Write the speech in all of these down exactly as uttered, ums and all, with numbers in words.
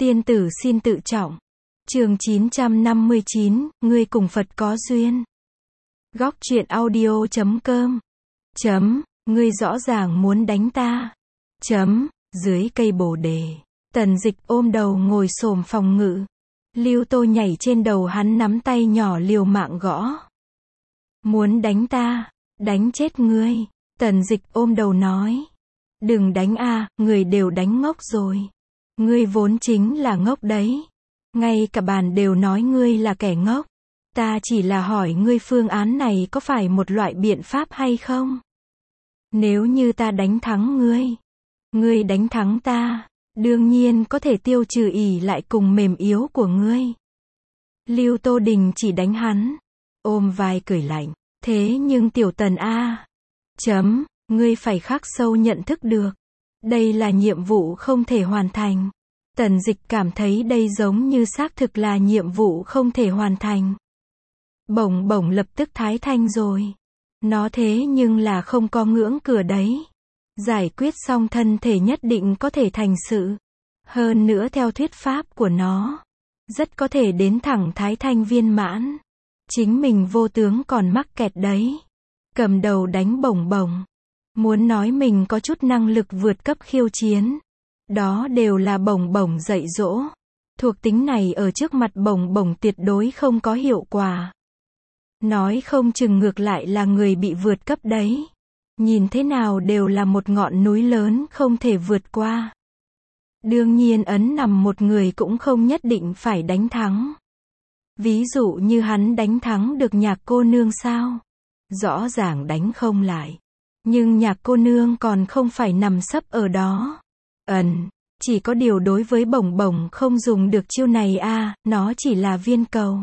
Tiên tử xin tự trọng. Chương chín trăm năm mươi chín, ngươi cùng Phật có duyên. Góc truyện audio chấm com. Chấm, ngươi rõ ràng muốn đánh ta. Chấm, dưới cây bồ đề. Tần Dịch ôm đầu ngồi xổm phòng ngự. Lưu Tô nhảy trên đầu hắn nắm tay nhỏ liều mạng gõ. Muốn đánh ta, đánh chết ngươi. Tần Dịch ôm đầu nói. Đừng đánh a, người đều đánh ngốc rồi. Ngươi vốn chính là ngốc đấy. Ngay cả bàn đều nói ngươi là kẻ ngốc. Ta chỉ là hỏi ngươi phương án này có phải một loại biện pháp hay không? Nếu như ta đánh thắng ngươi, ngươi đánh thắng ta, đương nhiên có thể tiêu trừ ỷ lại cùng mềm yếu của ngươi. Lưu Tô Đình chỉ đánh hắn, ôm vai cười lạnh. Thế nhưng tiểu Tần a, chấm, ngươi phải khắc sâu nhận thức được. Đây là nhiệm vụ không thể hoàn thành. Tần Dịch cảm thấy đây giống như xác thực là nhiệm vụ không thể hoàn thành. Bổng bổng lập tức thái thanh rồi. Nó thế nhưng là không có ngưỡng cửa đấy. Giải quyết xong thân thể nhất định có thể thành sự. Hơn nữa theo thuyết pháp của nó, rất có thể đến thẳng thái thanh viên mãn. Chính mình vô tướng còn mắc kẹt đấy. Cầm đầu đánh bổng bổng. Muốn nói mình có chút năng lực vượt cấp khiêu chiến. Đó đều là bổng bổng dạy dỗ. Thuộc tính này ở trước mặt bổng bổng tuyệt đối không có hiệu quả. Nói không chừng ngược lại là người bị vượt cấp đấy. Nhìn thế nào đều là một ngọn núi lớn không thể vượt qua. Đương nhiên ấn nằm một người cũng không nhất định phải đánh thắng. Ví dụ như hắn đánh thắng được Nhạc cô nương sao? Rõ ràng đánh không lại. Nhưng Nhạc cô nương còn không phải nằm sấp ở đó. Ẩn, chỉ có điều đối với bổng bổng không dùng được chiêu này a, à, nó chỉ là viên cầu.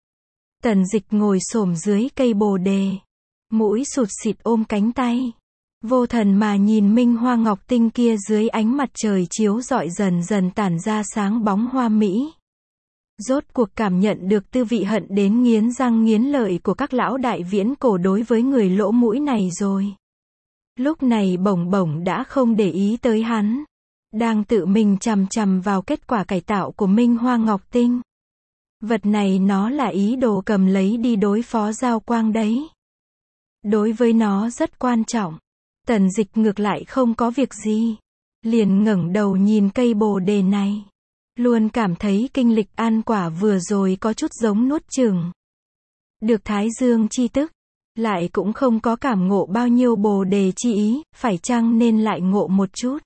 Tần Dịch ngồi xổm dưới cây bồ đề, mũi sụt xịt ôm cánh tay, vô thần mà nhìn minh hoa ngọc tinh kia dưới ánh mặt trời chiếu rọi dần dần tản ra sáng bóng hoa mỹ. Rốt cuộc cảm nhận được tư vị hận đến nghiến răng nghiến lợi của các lão đại viễn cổ đối với người lỗ mũi này rồi. Lúc này bổng bổng đã không để ý tới hắn. Đang tự mình chằm chằm vào kết quả cải tạo của Minh Hoa Ngọc Tinh. Vật này nó là ý đồ cầm lấy đi đối phó Giao Quang đấy. Đối với nó rất quan trọng. Tần Dịch ngược lại không có việc gì. Liền ngẩng đầu nhìn cây bồ đề này. Luôn cảm thấy kinh lịch an quả vừa rồi có chút giống nuốt chửng. Được Thái Dương chi tức. Lại cũng không có cảm ngộ bao nhiêu bồ đề chi ý, phải chăng nên lại ngộ một chút.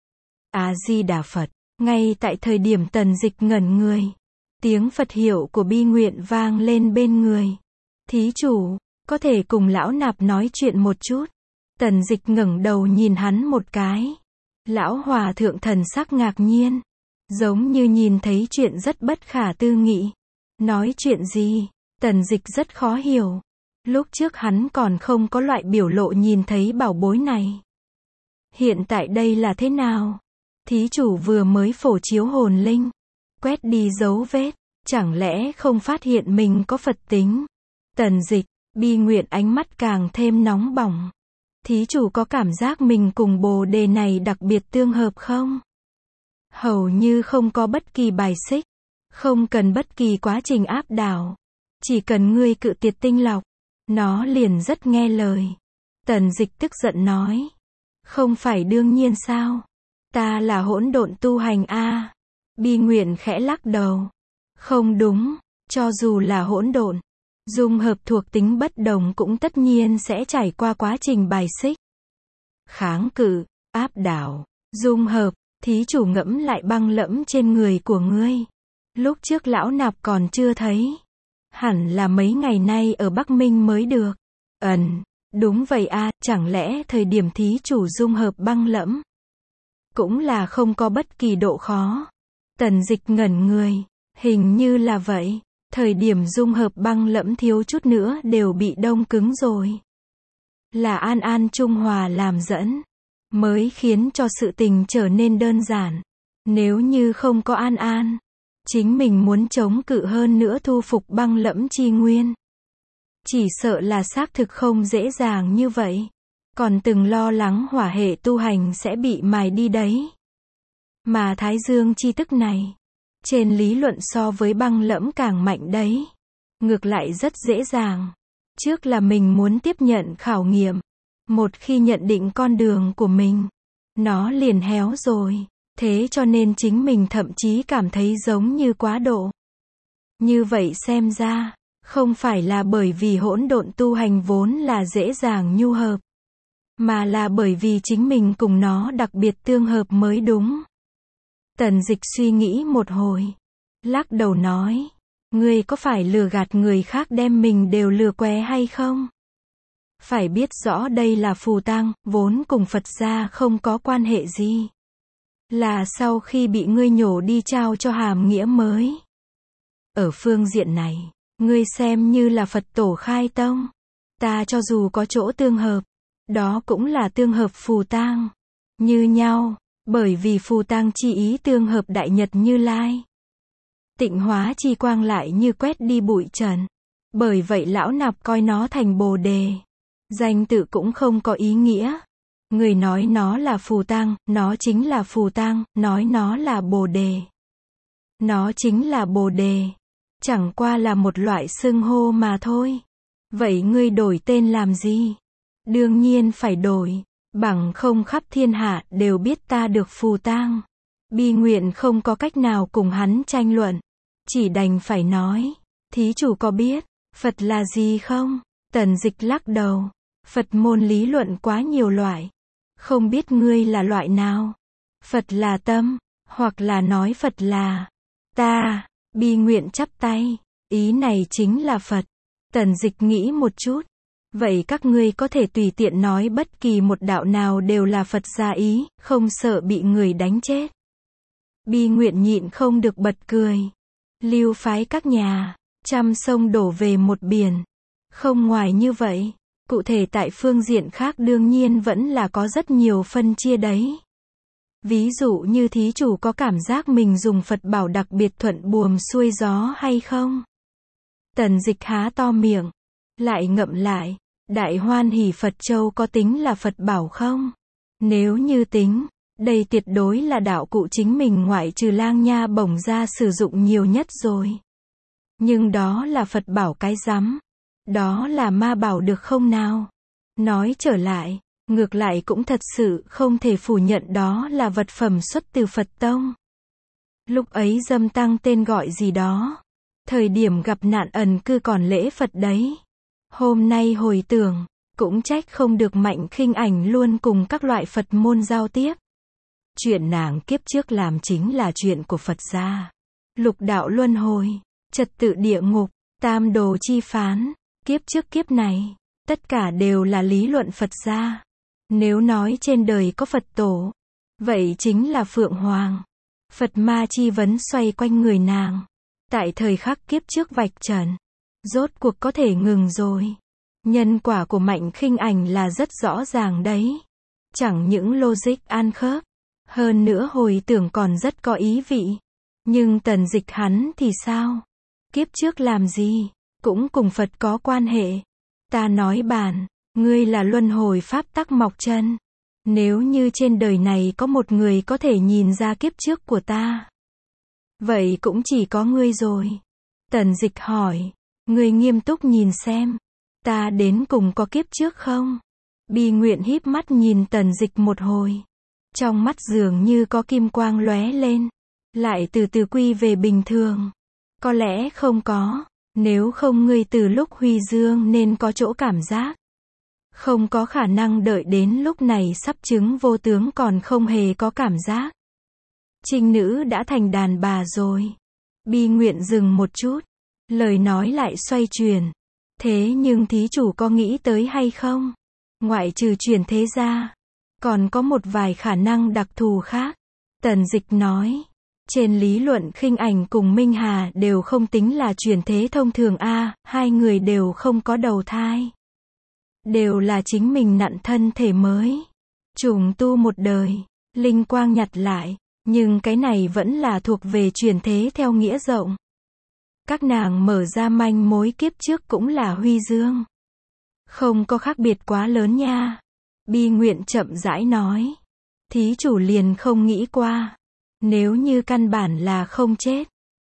A-di-đà Phật. Ngay tại thời điểm Tần Dịch ngẩn người, tiếng Phật hiệu của Bi Nguyện vang lên bên người. Thí chủ, có thể cùng lão nạp nói chuyện một chút. Tần Dịch ngẩng đầu nhìn hắn một cái. Lão hòa thượng thần sắc ngạc nhiên, giống như nhìn thấy chuyện rất bất khả tư nghị. Nói chuyện gì? Tần Dịch rất khó hiểu. Lúc trước hắn còn không có loại biểu lộ nhìn thấy bảo bối này. Hiện tại đây là thế nào? Thí chủ vừa mới phổ chiếu hồn linh, quét đi dấu vết, chẳng lẽ không phát hiện mình có Phật tính? Tần Dịch, Bi Nguyện ánh mắt càng thêm nóng bỏng. Thí chủ có cảm giác mình cùng bồ đề này đặc biệt tương hợp không? Hầu như không có bất kỳ bài xích, không cần bất kỳ quá trình áp đảo, chỉ cần ngươi cự tuyệt tinh lọc, nó liền rất nghe lời. Tần Dịch tức giận nói, không phải đương nhiên sao? Ta là hỗn độn tu hành a. À. Bi Nguyện khẽ lắc đầu. Không đúng, cho dù là hỗn độn, dung hợp thuộc tính bất đồng cũng tất nhiên sẽ trải qua quá trình bài xích. Kháng cự, áp đảo, dung hợp, thí chủ ngẫm lại băng lẫm trên người của ngươi. Lúc trước lão nạp còn chưa thấy. Hẳn là mấy ngày nay ở Bắc Minh mới được. Ẩn, đúng vậy a, à, chẳng lẽ thời điểm thí chủ dung hợp băng lẫm cũng là không có bất kỳ độ khó. Tần Dịch ngẩn người, hình như là vậy. Thời điểm dung hợp băng lẫm thiếu chút nữa đều bị đông cứng rồi. Là An An Trung Hòa làm dẫn, mới khiến cho sự tình trở nên đơn giản. Nếu như không có An An, chính mình muốn chống cự hơn nữa thu phục băng lẫm chi nguyên, chỉ sợ là xác thực không dễ dàng như vậy. Còn từng lo lắng hỏa hệ tu hành sẽ bị mài đi đấy. Mà Thái Dương chi tức này, Trên lý luận so với băng lẫm càng mạnh đấy. Ngược lại rất dễ dàng. Trước là mình muốn tiếp nhận khảo nghiệm. Một khi nhận định con đường của mình, nó liền héo rồi. Thế cho nên chính mình thậm chí cảm thấy giống như quá độ. Như vậy xem ra, không phải là bởi vì hỗn độn tu hành vốn là dễ dàng nhu hợp, mà là bởi vì chính mình cùng nó đặc biệt tương hợp mới đúng. Tần Dịch suy nghĩ một hồi, lắc đầu nói, ngươi có phải lừa gạt người khác đem mình đều lừa què hay không? Phải biết rõ đây là phù tang, vốn cùng Phật gia không có quan hệ gì. Là sau khi bị ngươi nhổ đi trao cho hàm nghĩa mới. Ở phương diện này, ngươi xem như là Phật tổ khai tông. Ta cho dù có chỗ tương hợp, đó cũng là tương hợp phù tang. Như nhau, bởi vì phù tang chi ý tương hợp Đại Nhật Như Lai. Tịnh hóa chi quang lại như quét đi bụi trần. Bởi vậy lão nạp coi nó thành Bồ Đề. Danh tự cũng không có ý nghĩa. Người nói nó là phù tang, nó chính là phù tang, nói nó là Bồ Đề. Nó chính là Bồ Đề. Chẳng qua là một loại xưng hô mà thôi. Vậy ngươi đổi tên làm gì? Đương nhiên phải đổi, bằng không khắp thiên hạ đều biết ta được phù tang. Bi Nguyện không có cách nào cùng hắn tranh luận. Chỉ đành phải nói, thí chủ có biết, Phật là gì không? Tần Dịch lắc đầu, Phật môn lý luận quá nhiều loại. Không biết ngươi là loại nào? Phật là tâm, hoặc là nói Phật là ta. Bi Nguyện chắp tay, ý này chính là Phật. Tần Dịch nghĩ một chút, vậy các ngươi có thể tùy tiện nói bất kỳ một đạo nào đều là Phật gia ý, không sợ bị người đánh chết. Bi Nguyện nhịn không được bật cười. Lưu phái các nhà, trăm sông đổ về một biển. Không ngoài như vậy, cụ thể tại phương diện khác đương nhiên vẫn là có rất nhiều phân chia đấy. Ví dụ như thí chủ có cảm giác mình dùng Phật bảo đặc biệt thuận buồm xuôi gió hay không? Tần Dịch há to miệng, lại ngậm lại, Đại Hoan Hỷ Phật Châu có tính là Phật bảo không? Nếu như tính, đây tuyệt đối là đạo cụ chính mình ngoại trừ Lang Nha Bổng ra sử dụng nhiều nhất rồi. Nhưng đó là Phật bảo cái rắm. Đó là ma bảo được không nào? Nói trở lại, ngược lại cũng thật sự không thể phủ nhận đó là vật phẩm xuất từ Phật tông. Lúc ấy Dâm Tăng tên gọi gì đó. Thời điểm gặp nạn ẩn cư còn lễ Phật đấy. Hôm nay hồi tưởng, cũng trách không được Mạnh Khinh Ảnh luôn cùng các loại Phật môn giao tiếp. Chuyện nàng kiếp trước làm chính là chuyện của Phật gia. Lục đạo luân hồi, trật tự địa ngục, tam đồ chi phán, kiếp trước kiếp này, tất cả đều là lý luận Phật gia. Nếu nói trên đời có Phật tổ, vậy chính là Phượng Hoàng. Phật ma chi vấn xoay quanh người nàng. Tại thời khắc kiếp trước vạch trần, rốt cuộc có thể ngừng rồi. Nhân quả của Mạnh Khinh Ảnh là rất rõ ràng đấy. Chẳng những logic ăn khớp, hơn nữa hồi tưởng còn rất có ý vị. Nhưng Tần Dịch hắn thì sao? Kiếp trước làm gì? Cũng cùng Phật có quan hệ. Ta nói bản, ngươi là luân hồi pháp tắc mọc chân. Nếu như trên đời này có một người có thể nhìn ra kiếp trước của ta, vậy cũng chỉ có ngươi rồi. Tần Dịch hỏi, ngươi nghiêm túc nhìn xem, ta đến cùng có kiếp trước không? Bi Nguyện híp mắt nhìn Tần Dịch một hồi. Trong mắt dường như có kim quang lóe lên, lại từ từ quy về bình thường. Có lẽ không có, nếu không ngươi từ lúc huy dương nên có chỗ cảm giác. Không có khả năng đợi đến lúc này sắp chứng vô tướng còn không hề có cảm giác. Trinh nữ đã thành đàn bà rồi. Bi Nguyện dừng một chút, lời nói lại xoay chuyển. Thế nhưng thí chủ có nghĩ tới hay không? Ngoại trừ chuyển thế ra, còn có một vài khả năng đặc thù khác. Tần Dịch nói, trên lý luận Khinh Ảnh cùng Minh Hà đều không tính là chuyển thế thông thường a, hai người đều không có đầu thai. Đều là chính mình nặn thân thể mới. Trùng tu một đời, linh quang nhặt lại, nhưng cái này vẫn là thuộc về chuyển thế theo nghĩa rộng. Các nàng mở ra manh mối kiếp trước cũng là huy dương. Không có khác biệt quá lớn nha. Bi Nguyện chậm rãi nói. Thí chủ liền không nghĩ qua. Nếu như căn bản là không chết,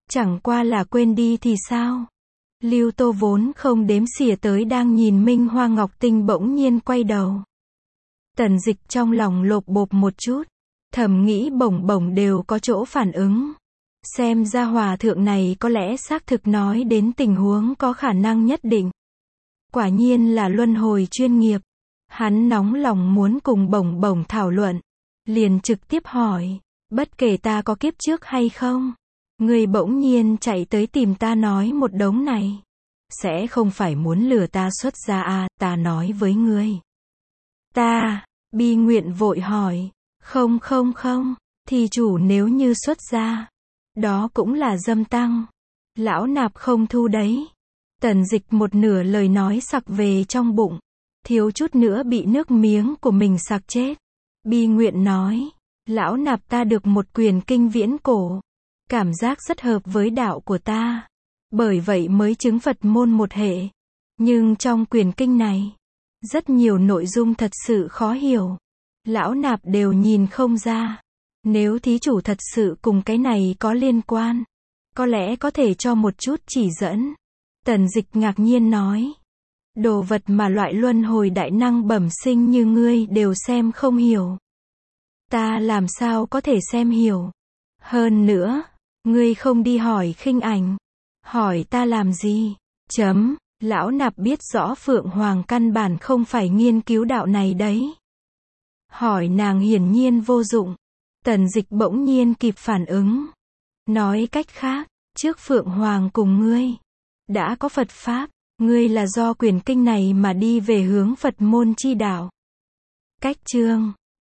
Chẳng qua là quên đi thì sao? Lưu Tô vốn không đếm xỉa tới đang nhìn Minh Hoa Ngọc Tinh bỗng nhiên quay đầu. Tần Dịch trong lòng lộp bộp một chút, thầm nghĩ bổng bổng đều có chỗ phản ứng. Xem ra hòa thượng này có lẽ xác thực nói đến tình huống có khả năng nhất định. Quả nhiên là luân hồi chuyên nghiệp. Hắn nóng lòng muốn cùng bổng bổng thảo luận, liền trực tiếp hỏi, bất kể ta có kiếp trước hay không, ngươi bỗng nhiên chạy tới tìm ta nói một đống này, sẽ không phải muốn lừa ta xuất gia à, ta nói với ngươi. Ta, Bi Nguyện vội hỏi, không không không, thì chủ nếu như xuất gia, đó cũng là dâm tăng. Lão nạp không thu đấy. Tần Dịch một nửa lời nói sặc về trong bụng, thiếu chút nữa bị nước miếng của mình sặc chết. Bi Nguyện nói, lão nạp ta được một quyển kinh viễn cổ, cảm giác rất hợp với đạo của ta, bởi vậy mới chứng Phật môn một hệ. Nhưng trong quyển kinh này, rất nhiều nội dung thật sự khó hiểu, lão nạp đều nhìn không ra. Nếu thí chủ thật sự cùng cái này có liên quan, có lẽ có thể cho một chút chỉ dẫn. Tần Dịch ngạc nhiên nói, đồ vật mà loại luân hồi đại năng bẩm sinh như ngươi đều xem không hiểu, ta làm sao có thể xem hiểu? Hơn nữa, ngươi không đi hỏi Khinh Ảnh, hỏi ta làm gì? Chấm, lão nạp biết rõ Phượng Hoàng căn bản không phải nghiên cứu đạo này đấy. Hỏi nàng hiển nhiên vô dụng. Tần Dịch bỗng nhiên kịp phản ứng. Nói cách khác, trước Phượng Hoàng cùng ngươi, đã có Phật Pháp, ngươi là do quyển kinh này mà đi về hướng Phật môn chi đạo. Cách chương